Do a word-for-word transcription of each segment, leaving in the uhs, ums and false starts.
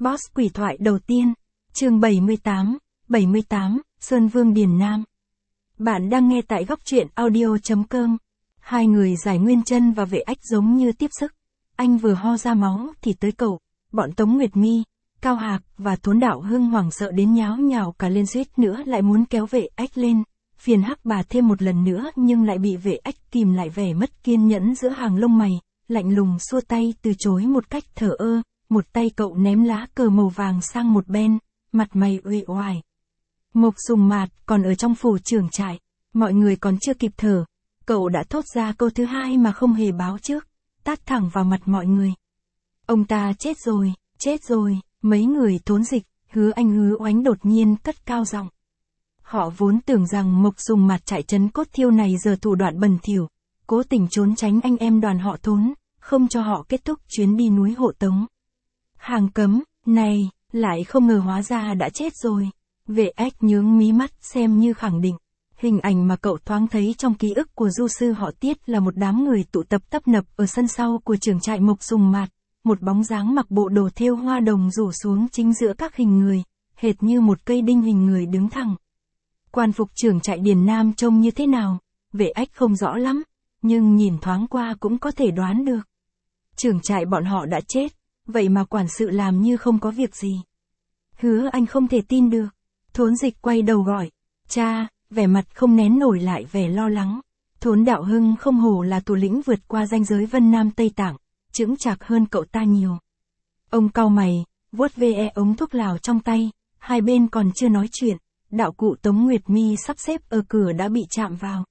Boss quỷ thoại đầu tiên. Chương bảy mươi tám, bảy mươi tám, Sơn Vương Điền Nam. Bạn đang nghe tại góc truyện audio chấm com. Hai người Giải Nguyên Chân và Vệ Ách giống như tiếp sức. Anh vừa ho ra máu thì tới cậu, bọn Tống Nguyệt Mi, Cao Hạc và Thốn Đạo Hưng hoảng sợ đến nháo nhào cả lên, suýt nữa lại muốn kéo Vệ Ách lên, phiền Hắc Bà thêm một lần nữa nhưng lại bị Vệ Ách kìm lại, vẻ mất kiên nhẫn giữa hàng lông mày, lạnh lùng xua tay từ chối một cách thờ ơ. Một tay cậu ném lá cờ màu vàng sang một bên, mặt mày uể oải. Mộc Sùng Mạt còn ở trong phủ trưởng trại, mọi người còn chưa kịp thở, cậu đã thốt ra câu thứ hai mà không hề báo trước, tát thẳng vào mặt mọi người. Ông ta chết rồi, chết rồi. Mấy người Thốn Dịch, Hứa Anh Hứa Oánh đột nhiên cất cao giọng. Họ vốn tưởng rằng Mộc Sùng Mạt trại trấn Cốt Thiêu này giờ thủ đoạn bẩn thỉu, cố tình trốn tránh anh em đoàn họ Thốn, không cho họ kết thúc chuyến đi núi hộ tống. Hàng cấm, này, lại không ngờ hóa ra đã chết rồi. Vệ Ách nhướng mí mắt xem như khẳng định. Hình ảnh mà cậu thoáng thấy trong ký ức của du sư họ Tiết là một đám người tụ tập tấp nập ở sân sau của trưởng trại Mộc Sùng Mạt, một bóng dáng mặc bộ đồ thêu hoa đồng rủ xuống chính giữa các hình người, hệt như một cây đinh hình người đứng thẳng. Quan phục trưởng trại Điền Nam trông như thế nào, Vệ Ách không rõ lắm, nhưng nhìn thoáng qua cũng có thể đoán được. Trưởng trại bọn họ đã chết, vậy mà quản sự làm như không có việc gì. Hứa Anh không thể tin được. Thốn Dịch quay đầu gọi, cha, vẻ mặt không nén nổi lại vẻ lo lắng. Thốn Đạo Hưng không hổ là thủ lĩnh vượt qua ranh giới Vân Nam Tây Tạng, chững chạc hơn cậu ta nhiều. Ông cau mày, vuốt ve ống thuốc lào trong tay, hai bên còn chưa nói chuyện, đạo cụ Tống Nguyệt Mi sắp xếp ở cửa đã bị chạm vào.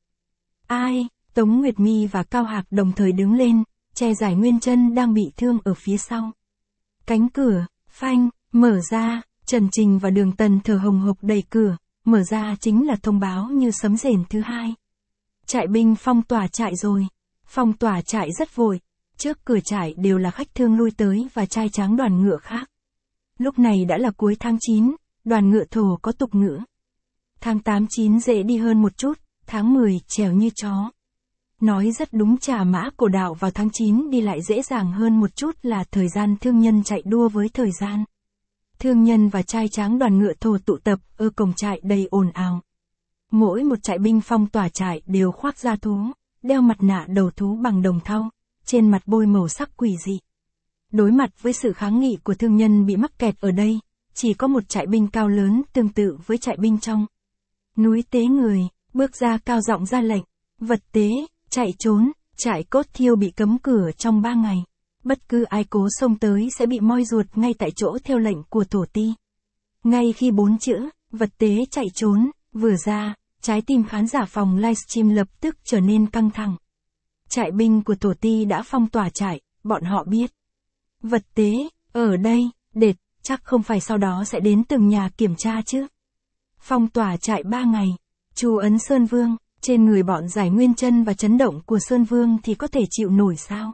Ai? Tống Nguyệt Mi và Cao Hạc đồng thời đứng lên, che Giải Nguyên Chân đang bị thương ở phía sau. Cánh cửa, phanh, mở ra, Trần Trình và Đường Tần thở hồng hộc đẩy cửa, mở ra chính là thông báo như sấm rền thứ hai. Trại binh phong tỏa trại rồi. Phong tỏa trại rất vội, trước cửa trại đều là khách thương lui tới và trai tráng đoàn ngựa khác. Lúc này đã là cuối tháng chín, đoàn ngựa Thổ có tục ngữ. Tháng tám chín dễ đi hơn một chút, tháng mười trèo như chó. Nói rất đúng, trà mã cổ đạo vào tháng chín đi lại dễ dàng hơn một chút là thời gian thương nhân chạy đua với thời gian. Thương nhân và trai tráng đoàn ngựa Thổ tụ tập ở cổng trại đầy ồn ào. Mỗi một trại binh phong tỏa trại đều khoác da thú, đeo mặt nạ đầu thú bằng đồng thau, trên mặt bôi màu sắc quỷ dị. Đối mặt với sự kháng nghị của thương nhân bị mắc kẹt ở đây, chỉ có một trại binh cao lớn tương tự với trại binh trong núi tế người, bước ra cao giọng ra lệnh, vật tế, chạy trốn, trại Cốt Thiêu bị cấm cửa trong ba ngày. Bất cứ ai cố xông tới sẽ bị moi ruột ngay tại chỗ theo lệnh của Thổ Ti. Ngay khi bốn chữ, vật tế chạy trốn, vừa ra, trái tim khán giả phòng livestream lập tức trở nên căng thẳng. Trại binh của Thổ Ti đã phong tỏa trại, bọn họ biết. Vật tế, ở đây, đệt, chắc không phải sau đó sẽ đến từng nhà kiểm tra chứ. Phong tỏa trại ba ngày, chú ấn Sơn Vương, trên người bọn Giải Nguyên Chân và chấn động của Sơn Vương thì có thể chịu nổi sao?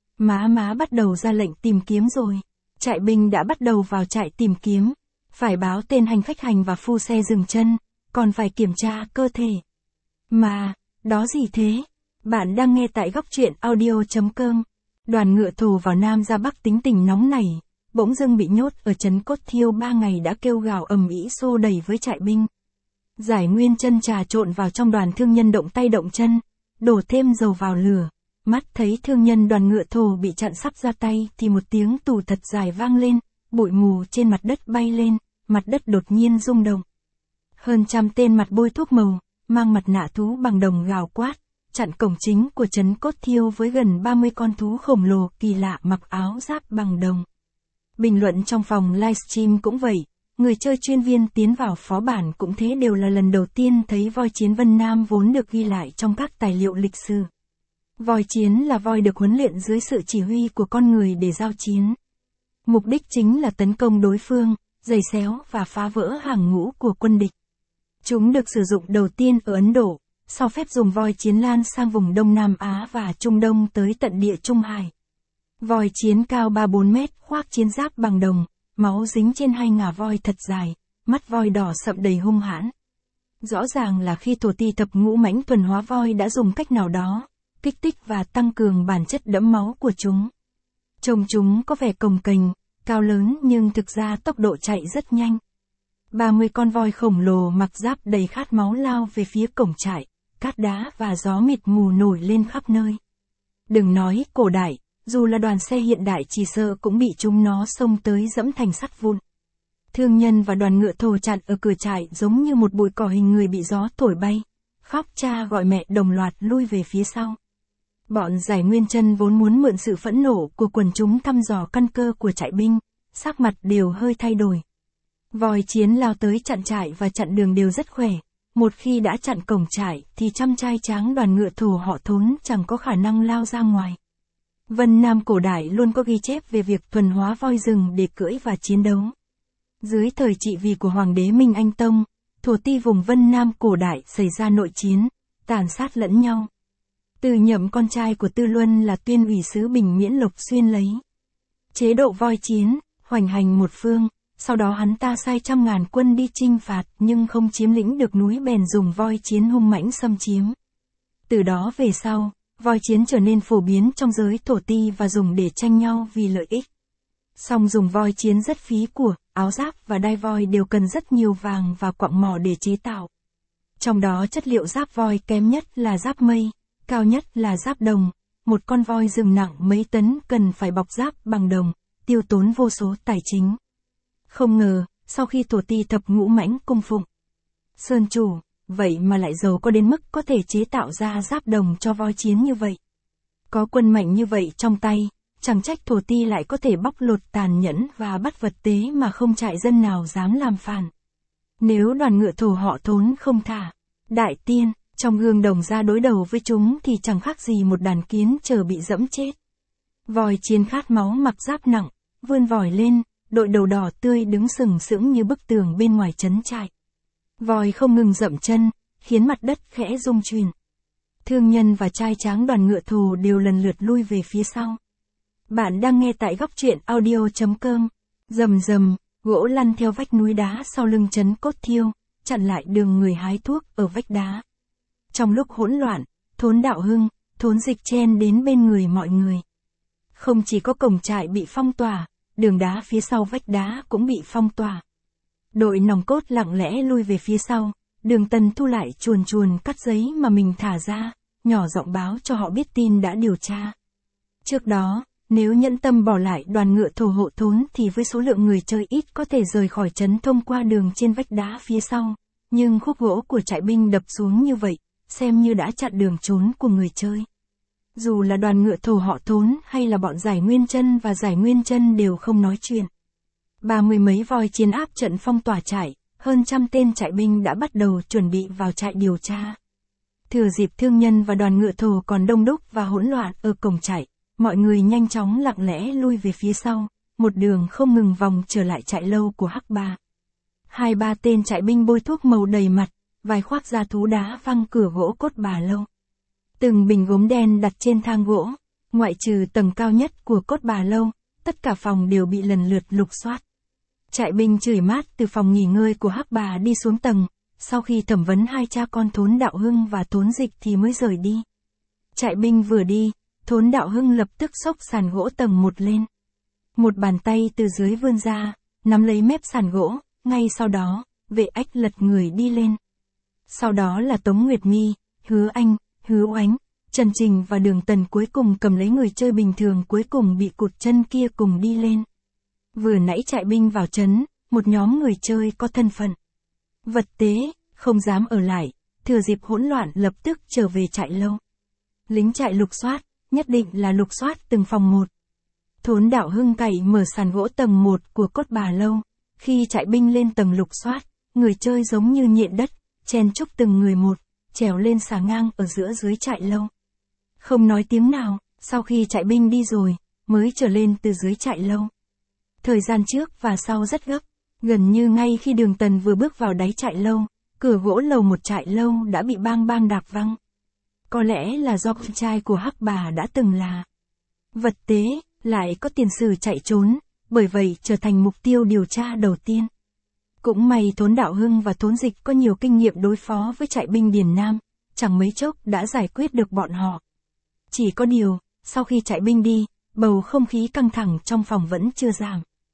Má má bắt đầu ra lệnh tìm kiếm rồi. Trại binh đã bắt đầu vào trại tìm kiếm. Phải báo tên hành khách hành và phu xe dừng chân, còn phải kiểm tra cơ thể. Mà, đó gì thế? Bạn đang nghe tại góc truyện audio chấm com. Đoàn ngựa Thổ vào Nam ra Bắc tính tình nóng nảy, bỗng dưng bị nhốt ở trấn Cốt Thiêu ba ngày đã kêu gào ầm ĩ xô đẩy với trại binh. Giải Nguyên Chân trà trộn vào trong đoàn thương nhân động tay động chân, đổ thêm dầu vào lửa. Mắt thấy thương nhân đoàn ngựa Thổ bị chặn sắp ra tay thì một tiếng tù thật dài vang lên, bụi mù trên mặt đất bay lên, mặt đất đột nhiên rung động. Hơn trăm tên mặt bôi thuốc màu, mang mặt nạ thú bằng đồng gào quát, chặn cổng chính của trấn Cốt Thiêu với gần ba mươi con thú khổng lồ kỳ lạ mặc áo giáp bằng đồng. Bình luận trong phòng livestream cũng vậy, người chơi chuyên viên tiến vào phó bản cũng thế, đều là lần đầu tiên thấy voi chiến Vân Nam vốn được ghi lại trong các tài liệu lịch sử. Voi chiến là voi được huấn luyện dưới sự chỉ huy của con người để giao chiến. Mục đích chính là tấn công đối phương, giày xéo và phá vỡ hàng ngũ của quân địch. Chúng được sử dụng đầu tiên ở Ấn Độ, sau phép dùng voi chiến lan sang vùng Đông Nam Á và Trung Đông tới tận Địa Trung Hải. Voi chiến cao ba bốn mét, khoác chiến giáp bằng đồng, máu dính trên hai ngà voi thật dài, mắt voi đỏ sậm đầy hung hãn. Rõ ràng là khi Thổ Ti thập ngũ mãnh thuần hóa voi đã dùng cách nào đó, kích thích và tăng cường bản chất đẫm máu của chúng. Trông chúng có vẻ cồng kềnh, cao lớn nhưng thực ra tốc độ chạy rất nhanh. ba mươi con voi khổng lồ mặc giáp đầy khát máu lao về phía cổng trại, cát đá và gió mịt mù nổi lên khắp nơi. Đừng nói cổ đại, dù là đoàn xe hiện đại chỉ sợ cũng bị chúng nó xông tới dẫm thành sắt vụn. Thương nhân và đoàn ngựa thồ chặn ở cửa trại giống như một bụi cỏ hình người bị gió thổi bay, khóc cha gọi mẹ đồng loạt lui về phía sau. Bọn Giải Nguyên Chân vốn muốn mượn sự phẫn nộ của quần chúng thăm dò căn cơ của trại binh, sắc mặt đều hơi thay đổi. Voi chiến lao tới chặn trại và chặn đường đều rất khỏe, một khi đã chặn cổng trại thì trăm trai tráng đoàn ngựa thồ họ Thốn chẳng có khả năng lao ra ngoài. Vân Nam cổ đại luôn có ghi chép về việc thuần hóa voi rừng để cưỡi và chiến đấu. Dưới thời trị vì của Hoàng đế Minh Anh Tông, thổ ti vùng Vân Nam cổ đại xảy ra nội chiến, tàn sát lẫn nhau. Từ Nhậm con trai của Tư Luân là tuyên ủy sứ Bình Miễn Lộc Xuyên lấy chế độ voi chiến, hoành hành một phương, sau đó hắn ta sai trăm ngàn quân đi chinh phạt nhưng không chiếm lĩnh được núi bèn dùng voi chiến hung mãnh xâm chiếm. Từ đó về sau, voi chiến trở nên phổ biến trong giới thổ ti và dùng để tranh nhau vì lợi ích. Song dùng voi chiến rất phí của, áo giáp và đai voi đều cần rất nhiều vàng và quặng mỏ để chế tạo. Trong đó chất liệu giáp voi kém nhất là giáp mây, cao nhất là giáp đồng, một con voi rừng nặng mấy tấn cần phải bọc giáp bằng đồng, tiêu tốn vô số tài chính. Không ngờ, sau khi thổ ti thập ngũ mãnh cung phụng Sơn chủ, vậy mà lại giàu có đến mức có thể chế tạo ra giáp đồng cho voi chiến như vậy. Có quân mạnh như vậy trong tay, chẳng trách thổ ti lại có thể bóc lột tàn nhẫn và bắt vật tế mà không trại dân nào dám làm phản. Nếu đoàn ngựa thổ họ Thốn không thả đại tiên trong gương đồng ra đối đầu với chúng thì chẳng khác gì một đàn kiến chờ bị dẫm chết. Voi chiến khát máu mặc giáp nặng, vươn vòi lên, đội đầu đỏ tươi đứng sừng sững như bức tường bên ngoài trấn trại. Voi không ngừng dậm chân, khiến mặt đất khẽ rung chuyển. Thương nhân và trai tráng đoàn ngựa thồ đều lần lượt lui về phía sau. Bạn đang nghe tại góc truyện audio chấm com. Rầm rầm, gỗ lăn theo vách núi đá sau lưng trấn Cốt Thiêu, chặn lại đường người hái thuốc ở vách đá. Trong lúc hỗn loạn, Thốn Đạo Hưng, Thốn Dịch chen đến bên người mọi người. Không chỉ có cổng trại bị phong tỏa, đường đá phía sau vách đá cũng bị phong tỏa. Đội nòng cốt lặng lẽ lui về phía sau, Đường Tần thu lại chuồn chuồn cắt giấy mà mình thả ra, nhỏ giọng báo cho họ biết tin đã điều tra. Trước đó, nếu nhẫn tâm bỏ lại đoàn ngựa thổ hộ Thốn thì với số lượng người chơi ít có thể rời khỏi trấn thông qua đường trên vách đá phía sau, nhưng khúc gỗ của trại binh đập xuống như vậy, xem như đã chặn đường trốn của người chơi. Dù là đoàn ngựa thổ họ Thốn hay là bọn Giải Nguyên Chân và Giải Nguyên Chân đều không nói chuyện. Ba mươi mấy voi chiến áp trận phong tỏa trại, hơn trăm tên trại binh đã bắt đầu chuẩn bị vào trại điều tra. Thừa dịp thương nhân và đoàn ngựa thổ còn đông đúc và hỗn loạn ở cổng trại, mọi người nhanh chóng lặng lẽ lui về phía sau, một đường không ngừng vòng trở lại trại lâu của Hắc Ba. Hai ba tên trại binh bôi thuốc màu đầy mặt, vài khoác da thú đá văng cửa gỗ cốt bà lâu. Từng bình gốm đen đặt trên thang gỗ, ngoại trừ tầng cao nhất của cốt bà lâu, tất cả phòng đều bị lần lượt lục soát. Trại binh chửi mát từ phòng nghỉ ngơi của Hắc Bà đi xuống tầng, sau khi thẩm vấn hai cha con Thốn Đạo Hưng và Thốn Dịch thì mới rời đi. Trại binh vừa đi, Thốn Đạo Hưng lập tức xốc sàn gỗ tầng một lên. Một bàn tay từ dưới vươn ra, nắm lấy mép sàn gỗ, ngay sau đó, Vệ Ách lật người đi lên. Sau đó là Tống Nguyệt Mi, Hứa Anh, Hứa Oánh, Trần Trình và Đường Tần cuối cùng cầm lấy người chơi bình thường cuối cùng bị cụt chân kia cùng đi lên. Vừa nãy trại binh vào trấn, một nhóm người chơi có thân phận vật tế, không dám ở lại, thừa dịp hỗn loạn lập tức trở về trại lâu. Lính trại lục soát, nhất định là lục soát từng phòng một. Thốn Đạo Hưng cày mở sàn gỗ tầng một của cốt bà lâu, khi trại binh lên tầng lục soát, người chơi giống như nhện đất, chen chúc từng người một, trèo lên xà ngang ở giữa dưới trại lâu. Không nói tiếng nào, sau khi trại binh đi rồi, mới trở lên từ dưới trại lâu. Thời gian trước và sau rất gấp, gần như ngay khi Đường Tần vừa bước vào đáy trại lâu, cửa gỗ lầu một trại lâu đã bị bang bang đạp văng. Có lẽ là do con trai của Hắc Bà đã từng là vật tế, lại có tiền sử chạy trốn, bởi vậy trở thành mục tiêu điều tra đầu tiên. Cũng may Thốn Đạo Hưng và Thốn Dịch có nhiều kinh nghiệm đối phó với trại binh Điền Nam, chẳng mấy chốc đã giải quyết được bọn họ. Chỉ có điều, sau khi trại binh đi, bầu không khí căng thẳng trong phòng vẫn chưa giảm.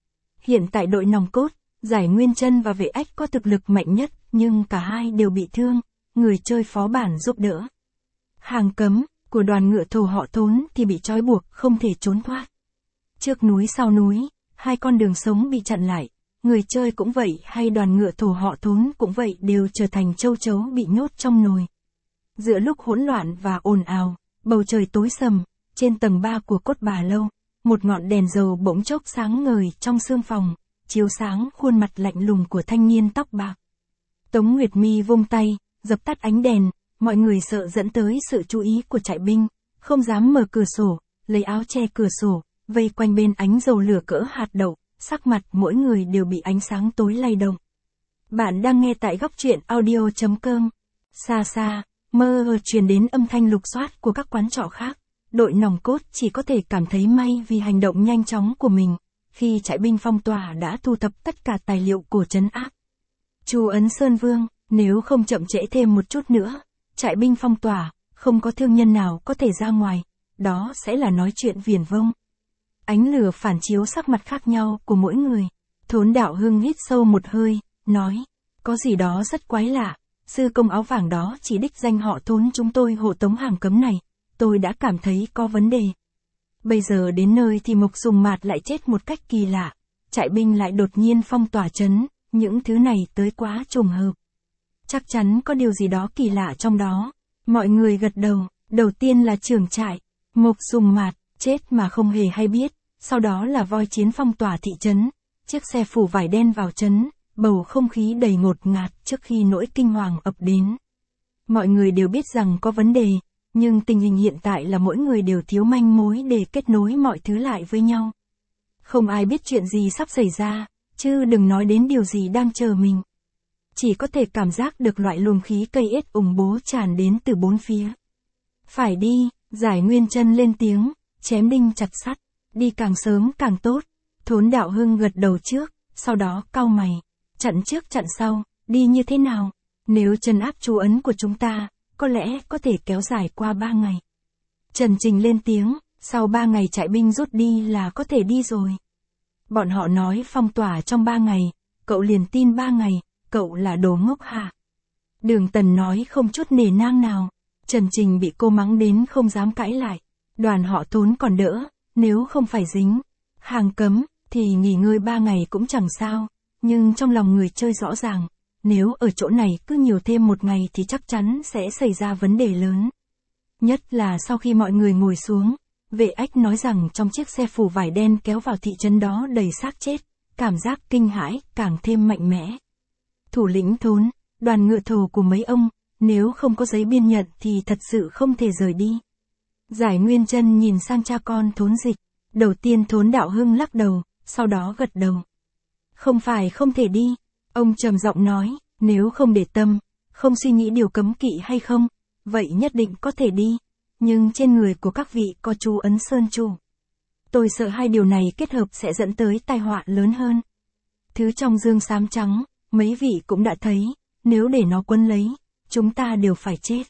Hiện tại đội nòng cốt, Giải Nguyên Chân và Vệ Ách có thực lực mạnh nhất, nhưng cả hai đều bị thương, người chơi phó bản giúp đỡ. Hàng cấm của đoàn ngựa thổ họ Thốn thì bị trói buộc, không thể trốn thoát. Trước núi sau núi, hai con đường sống bị chặn lại, người chơi cũng vậy hay đoàn ngựa thổ họ Thốn cũng vậy, đều trở thành châu chấu bị nhốt trong nồi. Giữa lúc hỗn loạn và ồn ào, bầu trời tối sầm, trên tầng ba của cốt bà lâu, một ngọn đèn dầu bỗng chốc sáng ngời trong sương phòng, chiếu sáng khuôn mặt lạnh lùng của thanh niên tóc bạc. Tống Nguyệt Mi vung tay, dập tắt ánh đèn, mọi người sợ dẫn tới sự chú ý của trại binh, không dám mở cửa sổ, lấy áo che cửa sổ, vây quanh bên ánh dầu lửa cỡ hạt đậu, sắc mặt mỗi người đều bị ánh sáng tối lay động. Bạn đang nghe tại góc truyện audio chấm com. Xa xa, mơ hồ truyền đến âm thanh lục soát của các quán trọ khác. Đội nòng cốt chỉ có thể cảm thấy may vì hành động nhanh chóng của mình, khi trại binh phong tỏa đã thu thập tất cả tài liệu của trấn áp. Chu ấn Sơn Vương, nếu không chậm trễ thêm một chút nữa, trại binh phong tỏa, không có thương nhân nào có thể ra ngoài, đó sẽ là nói chuyện viển vông. Ánh lửa phản chiếu sắc mặt khác nhau của mỗi người. Thốn Đạo Hưng hít sâu một hơi, nói, có gì đó rất quái lạ, sư công áo vàng đó chỉ đích danh họ Thốn chúng tôi hộ tống hàng cấm này, tôi đã cảm thấy có vấn đề. Bây giờ đến nơi thì Mộc Sùng Mạt lại chết một cách kỳ lạ, trại binh lại đột nhiên phong tỏa trấn, những thứ này tới quá trùng hợp. Chắc chắn có điều gì đó kỳ lạ trong đó. Mọi người gật đầu, đầu tiên là trưởng trại, Mộc Sùng Mạt, chết mà không hề hay biết, sau đó là voi chiến phong tỏa thị trấn, chiếc xe phủ vải đen vào trấn, bầu không khí đầy ngột ngạt trước khi nỗi kinh hoàng ập đến. Mọi người đều biết rằng có vấn đề, nhưng tình hình hiện tại là mỗi người đều thiếu manh mối để kết nối mọi thứ lại với nhau. Không ai biết chuyện gì sắp xảy ra, chứ đừng nói đến điều gì đang chờ mình. Chỉ có thể cảm giác được loại luồng khí cây ết ủng bố tràn đến từ bốn phía. Phải đi, Giải Nguyên Chân lên tiếng, chém đinh chặt sắt, đi càng sớm càng tốt. Thốn Đạo Hưng gật đầu trước, sau đó cau mày, chặn trước chặn sau, đi như thế nào? Nếu trấn áp chú ấn của chúng ta, có lẽ có thể kéo dài qua ba ngày. Trần Trình lên tiếng, sau ba ngày trại binh rút đi là có thể đi rồi. Bọn họ nói phong tỏa trong ba ngày, cậu liền tin ba ngày, cậu là đồ ngốc hả? Đường Tần nói không chút nể nang nào. Trần Trình bị cô mắng đến không dám cãi lại. Đoàn họ Thốn còn đỡ, nếu không phải dính hàng cấm, thì nghỉ ngơi ba ngày cũng chẳng sao. Nhưng trong lòng người chơi rõ ràng, nếu ở chỗ này cứ nhiều thêm một ngày thì chắc chắn sẽ xảy ra vấn đề lớn. Nhất là sau khi mọi người ngồi xuống, Vệ Ách nói rằng trong chiếc xe phủ vải đen kéo vào thị trấn đó đầy xác chết, cảm giác kinh hãi càng thêm mạnh mẽ. Thủ lĩnh Thốn, đoàn ngựa thổ của mấy ông, nếu không có giấy biên nhận thì thật sự không thể rời đi. Giải Nguyên Chân nhìn sang cha con Thốn Dịch, đầu tiên Thốn Đạo Hưng lắc đầu, sau đó gật đầu. Không phải không thể đi, ông trầm giọng nói, nếu không để tâm, không suy nghĩ điều cấm kỵ hay không, vậy nhất định có thể đi, nhưng trên người của các vị có chú ấn Sơn Chủ. Tôi sợ hai điều này kết hợp sẽ dẫn tới tai họa lớn hơn. Thứ trong dương xám trắng, mấy vị cũng đã thấy, nếu để nó quấn lấy, chúng ta đều phải chết.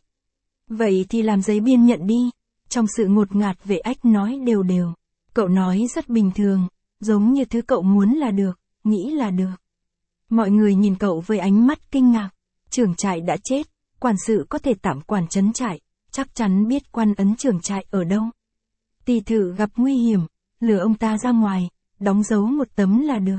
Vậy thì làm giấy biên nhận đi. Trong sự ngột ngạt, Vệ Ách nói đều đều. Cậu nói rất bình thường, giống như thứ cậu muốn là được, nghĩ là được. Mọi người nhìn cậu với ánh mắt kinh ngạc. Trưởng trại đã chết, quản sự có thể tạm quản trấn trại, chắc chắn biết quan ấn trưởng trại ở đâu. Tỳ thử gặp nguy hiểm, lừa ông ta ra ngoài, đóng dấu một tấm là được.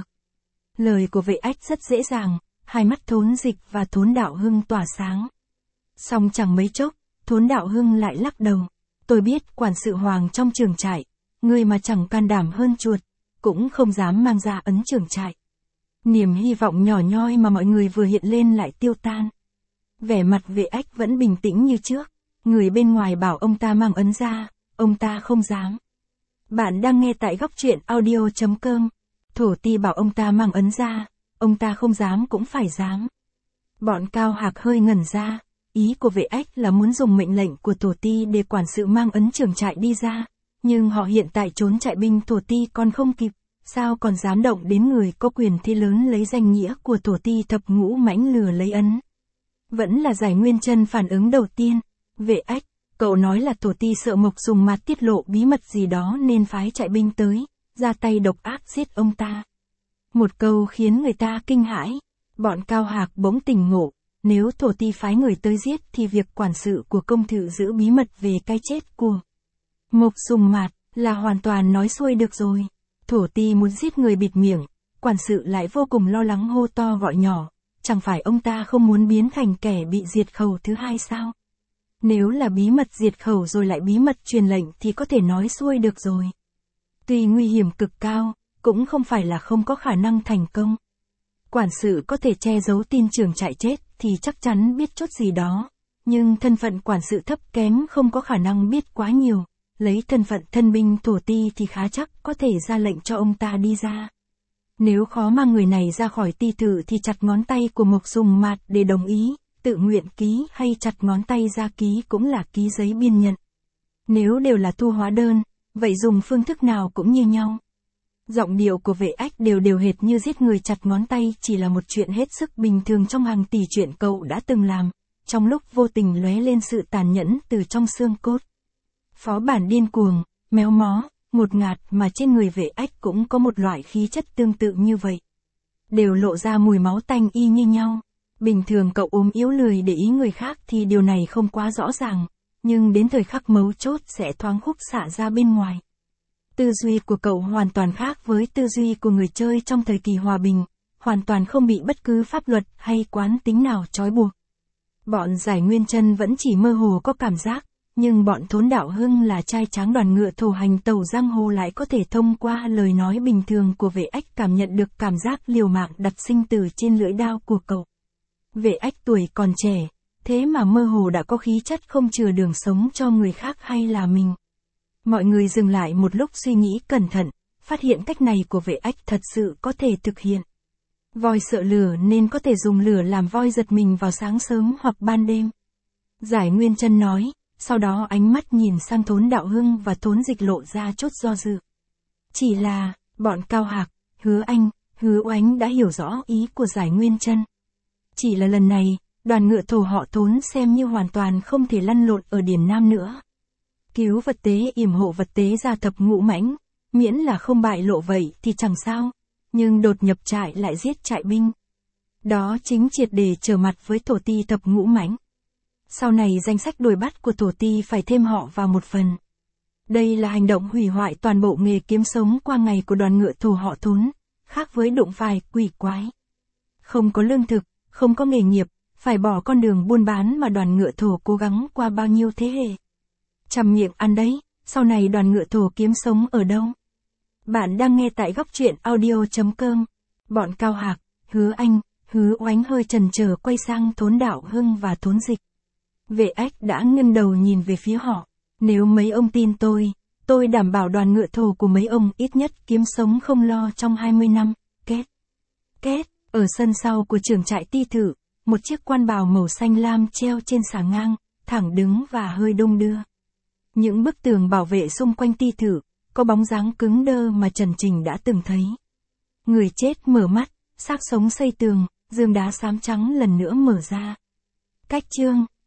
Lời của Vệ Ách rất dễ dàng, hai mắt Thốn Dịch và Thốn Đạo Hưng tỏa sáng. Song chẳng mấy chốc, Thốn Đạo Hưng lại lắc đầu. Tôi biết quản sự Hoàng trong trường trại, người mà chẳng can đảm hơn chuột, cũng không dám mang ra ấn trường trại. Niềm hy vọng nhỏ nhoi mà mọi người vừa hiện lên lại tiêu tan. Vẻ mặt Vệ Ách vẫn bình tĩnh như trước, người bên ngoài bảo ông ta mang ấn ra, ông ta không dám. Bạn đang nghe tại góc truyện audio chấm com. Thổ Ti bảo ông ta mang ấn ra, ông ta không dám cũng phải dám. Bọn Cao Hạc hơi ngẩn ra, ý của Vệ Ách là muốn dùng mệnh lệnh của Thổ Ti để quản sự mang ấn trưởng trại đi ra, nhưng họ hiện tại trốn trại binh Thổ Ti còn không kịp, sao còn dám động đến người có quyền thế lớn lấy danh nghĩa của Thổ Ti thập ngũ mãnh lừa lấy ấn. Vẫn là Giải Nguyên Chân phản ứng đầu tiên. Vệ Ách, cậu nói là Thổ Ti sợ Mộc Sùng Mạt tiết lộ bí mật gì đó nên phái trại binh tới, ra tay độc ác giết ông ta. Một câu khiến người ta kinh hãi. Bọn Cao Hạc bỗng tỉnh ngộ, nếu Thổ Ti phái người tới giết thì việc quản sự của công thự giữ bí mật về cái chết của Mộc Sùng Mạt là hoàn toàn nói xuôi được rồi. Thổ Ti muốn giết người bịt miệng, quản sự lại vô cùng lo lắng hô to gọi nhỏ, chẳng phải ông ta không muốn biến thành kẻ bị diệt khẩu thứ hai sao? Nếu là bí mật diệt khẩu rồi lại bí mật truyền lệnh thì có thể nói xuôi được rồi. Tuy nguy hiểm cực cao, cũng không phải là không có khả năng thành công. Quản sự có thể che giấu tin trưởng chạy chết thì chắc chắn biết chút gì đó, nhưng thân phận quản sự thấp kém không có khả năng biết quá nhiều, lấy thân phận thân binh Thổ Ti thì khá chắc có thể ra lệnh cho ông ta đi ra. Nếu khó mang người này ra khỏi ti thự thì chặt ngón tay của Mộc Sùng Mạt để đồng ý, tự nguyện ký hay chặt ngón tay ra ký cũng là ký giấy biên nhận. Nếu đều là thu hóa đơn, vậy dùng phương thức nào cũng như nhau. Giọng điệu của Vệ Ách đều đều hệt như giết người chặt ngón tay chỉ là một chuyện hết sức bình thường trong hàng tỷ chuyện cậu đã từng làm, trong lúc vô tình lóe lên sự tàn nhẫn từ trong xương cốt. Phó bản điên cuồng, méo mó, ngột ngạt mà trên người Vệ Ách cũng có một loại khí chất tương tự như vậy. Đều lộ ra mùi máu tanh y như nhau. Bình thường cậu ốm yếu lười để ý người khác thì điều này không quá rõ ràng, nhưng đến thời khắc mấu chốt sẽ thoáng khúc xạ ra bên ngoài. Tư duy của cậu hoàn toàn khác với tư duy của người chơi trong thời kỳ hòa bình, hoàn toàn không bị bất cứ pháp luật hay quán tính nào trói buộc. Bọn Giải Nguyên Chân vẫn chỉ mơ hồ có cảm giác, nhưng bọn Thốn Đạo Hưng là trai tráng đoàn ngựa thổ hành tẩu giang hồ lại có thể thông qua lời nói bình thường của Vệ Ách cảm nhận được cảm giác liều mạng đặt sinh tử trên lưỡi đao của cậu. Vệ Ách tuổi còn trẻ, thế mà mơ hồ đã có khí chất không chừa đường sống cho người khác hay là mình. Mọi người dừng lại một lúc suy nghĩ cẩn thận, phát hiện cách này của Vệ Ách thật sự có thể thực hiện. Voi sợ lửa nên có thể dùng lửa làm voi giật mình vào sáng sớm hoặc ban đêm. Giải Nguyên Chân nói, sau đó ánh mắt nhìn sang Thốn Đạo Hưng và Thốn Dịch lộ ra chút do dự. Chỉ là, bọn Cao Hạc, Hứa Anh, Hứa Oánh đã hiểu rõ ý của Giải Nguyên Chân. Chỉ là lần này, đoàn ngựa thổ họ Thốn xem như hoàn toàn không thể lăn lộn ở Điền Nam nữa. Cứu vật tế yểm hộ vật tế gia thập ngũ mãnh, miễn là không bại lộ vậy thì chẳng sao, nhưng đột nhập trại lại giết trại binh. Đó chính triệt để trở mặt với Thổ Ti thập ngũ mãnh. Sau này danh sách đuổi bắt của Thổ Ti phải thêm họ vào một phần. Đây là hành động hủy hoại toàn bộ nghề kiếm sống qua ngày của đoàn ngựa thổ họ Thốn, khác với đụng phải quỷ quái. Không có lương thực, không có nghề nghiệp, phải bỏ con đường buôn bán mà đoàn ngựa thổ cố gắng qua bao nhiêu thế hệ. Chằm miệng ăn đấy, sau này đoàn ngựa thổ kiếm sống ở đâu? Bạn đang nghe tại góc truyện audio chấm com. Bọn Cao Hạc, Hứa Anh, Hứa Oánh hơi chần chờ quay sang Thốn Đạo Hưng và Thốn Dịch. Vệ Ách đã ngẩng đầu nhìn về phía họ. Nếu mấy ông tin tôi, tôi đảm bảo đoàn ngựa thổ của mấy ông ít nhất kiếm sống không lo trong hai mươi năm. Kết. Kết. Ở sân sau của trưởng trại ti thự, một chiếc quan bào màu xanh lam treo trên xà ngang, thẳng đứng và hơi đung đưa. Những bức tường bảo vệ xung quanh ti thự, có bóng dáng cứng đơ mà Trần Trình đã từng thấy. Người chết mở mắt, xác sống xây tường, giường đá xám trắng lần nữa mở ra. Cách chương